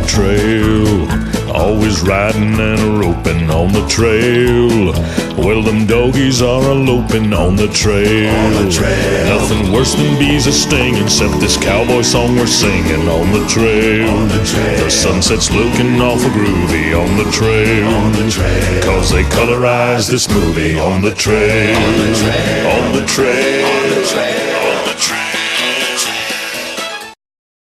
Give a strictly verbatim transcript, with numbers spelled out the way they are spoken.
the trail, always riding and roping on the trail. Well, them doggies are eloping on the trail. On the trail. Nothing worse than bees a stinging, except this cowboy song we're singing on the trail. On the trail. The sunset's looking awful groovy on the trail. On the trail. Cause they colorized this movie on the trail. On the trail. On the trail. On the trail.